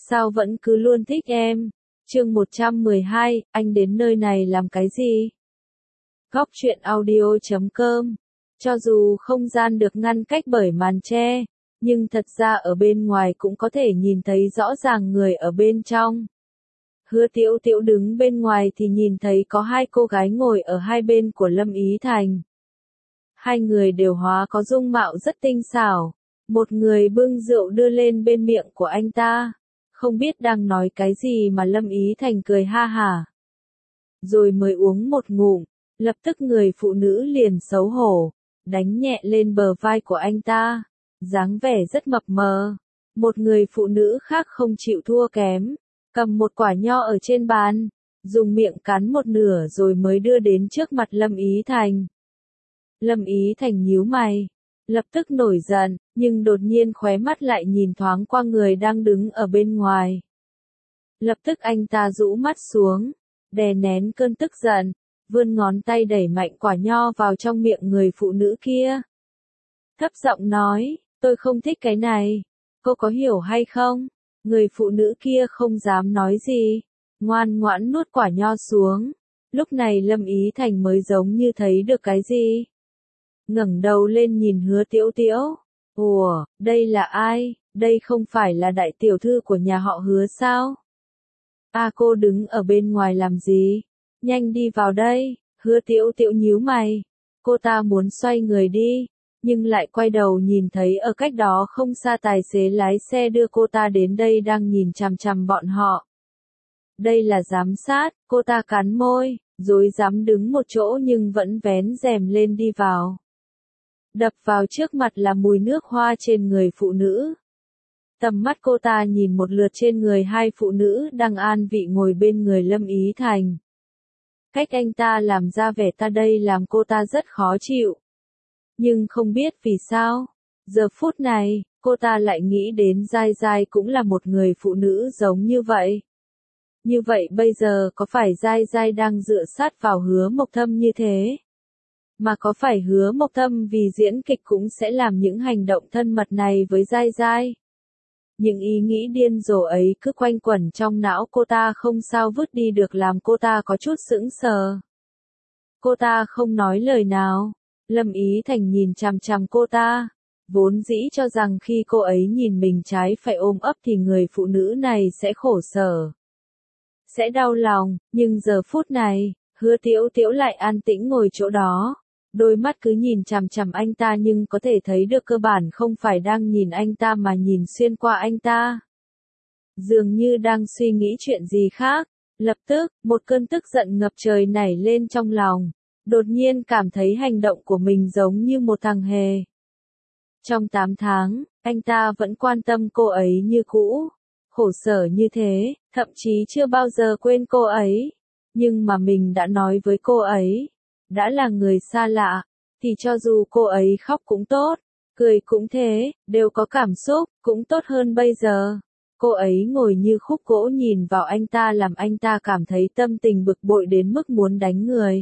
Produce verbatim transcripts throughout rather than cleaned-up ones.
Sao vẫn cứ luôn thích em? Chương một trăm mười hai, anh đến nơi này làm cái gì? Góc truyện audio chấm com. Cho dù không gian được ngăn cách bởi màn che, nhưng thật ra ở bên ngoài cũng có thể nhìn thấy rõ ràng người ở bên trong. Hứa Tiểu Tiểu đứng bên ngoài thì nhìn thấy có hai cô gái ngồi ở hai bên của Lâm Ý Thành. Hai người đều hóa có dung mạo rất tinh xảo. Một người bưng rượu đưa lên bên miệng của anh ta. Không biết đang nói cái gì mà Lâm Ý Thành cười ha hả. Rồi mới uống một ngụm, lập tức người phụ nữ liền xấu hổ, đánh nhẹ lên bờ vai của anh ta, dáng vẻ rất mập mờ. Một người phụ nữ khác không chịu thua kém, cầm một quả nho ở trên bàn, dùng miệng cắn một nửa rồi mới đưa đến trước mặt Lâm Ý Thành. Lâm Ý Thành nhíu mày, lập tức nổi giận, nhưng đột nhiên khóe mắt lại nhìn thoáng qua người đang đứng ở bên ngoài. Lập tức anh ta rũ mắt xuống, đè nén cơn tức giận, vươn ngón tay đẩy mạnh quả nho vào trong miệng người phụ nữ kia. Thấp giọng nói, tôi không thích cái này, cô có hiểu hay không? Người phụ nữ kia không dám nói gì, ngoan ngoãn nuốt quả nho xuống. Lúc này Lâm Ý Thành mới giống như thấy được cái gì. Ngẩng đầu lên nhìn Hứa Tiểu Tiểu. Ủa, đây là ai? Đây không phải là đại tiểu thư của nhà họ Hứa sao? À, cô đứng ở bên ngoài làm gì? Nhanh đi vào đây. Hứa Tiểu Tiểu nhíu mày. Cô ta muốn xoay người đi, nhưng lại quay đầu nhìn thấy ở cách đó không xa tài xế lái xe đưa cô ta đến đây đang nhìn chằm chằm bọn họ. Đây là giám sát, cô ta cắn môi, rồi dám đứng một chỗ nhưng vẫn vén rèm lên đi vào. Đập vào trước mặt là mùi nước hoa trên người phụ nữ. Tầm mắt cô ta nhìn một lượt trên người hai phụ nữ đang an vị ngồi bên người Lâm Ý Thành. Cách anh ta làm ra vẻ ta đây làm cô ta rất khó chịu. Nhưng không biết vì sao, giờ phút này, cô ta lại nghĩ đến Giai Giai cũng là một người phụ nữ giống như vậy. Như vậy bây giờ có phải Giai Giai đang dựa sát vào Hứa Mộc Thâm như thế? Mà có phải Hứa Mộc Thâm vì diễn kịch cũng sẽ làm những hành động thân mật này với Giai Giai? Những ý nghĩ điên rồ ấy cứ quanh quẩn trong não cô ta không sao vứt đi được làm cô ta có chút sững sờ. Cô ta không nói lời nào. Lâm Ý Thành nhìn chằm chằm cô ta. Vốn dĩ cho rằng khi cô ấy nhìn mình trái phải ôm ấp thì người phụ nữ này sẽ khổ sở, sẽ đau lòng, nhưng giờ phút này, Hứa Tiểu Tiểu lại an tĩnh ngồi chỗ đó. Đôi mắt cứ nhìn chằm chằm anh ta nhưng có thể thấy được cơ bản không phải đang nhìn anh ta mà nhìn xuyên qua anh ta. Dường như đang suy nghĩ chuyện gì khác. Lập tức, một cơn tức giận ngập trời nảy lên trong lòng. Đột nhiên cảm thấy hành động của mình giống như một thằng hề. Trong tám tháng, anh ta vẫn quan tâm cô ấy như cũ. Khổ sở như thế, thậm chí chưa bao giờ quên cô ấy. Nhưng mà mình đã nói với cô ấy, đã là người xa lạ, thì cho dù cô ấy khóc cũng tốt, cười cũng thế, đều có cảm xúc, cũng tốt hơn bây giờ. Cô ấy ngồi như khúc gỗ nhìn vào anh ta làm anh ta cảm thấy tâm tình bực bội đến mức muốn đánh người.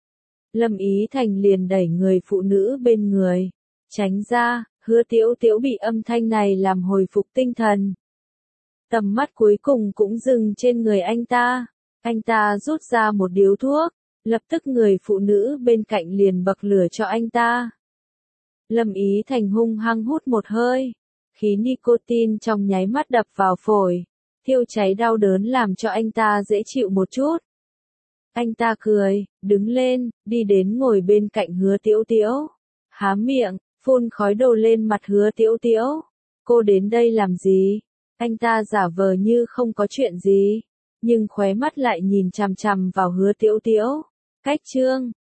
Lâm Ý Thành liền đẩy người phụ nữ bên người, tránh ra. Hứa Tiểu Tiểu bị âm thanh này làm hồi phục tinh thần. Tầm mắt cuối cùng cũng dừng trên người anh ta. Anh ta rút ra một điếu thuốc, lập tức người phụ nữ bên cạnh liền bậc lửa cho anh ta. Lâm Ý Thành hung hăng hút một hơi, khí nicotine trong nháy mắt đập vào phổi, thiêu cháy đau đớn làm cho anh ta dễ chịu một chút. Anh ta cười, đứng lên, đi đến ngồi bên cạnh Hứa Tiểu Tiểu, há miệng, phun khói đồ lên mặt Hứa Tiểu Tiểu. Cô đến đây làm gì? Anh ta giả vờ như không có chuyện gì, nhưng khóe mắt lại nhìn chằm chằm vào Hứa Tiểu Tiểu. Cách chương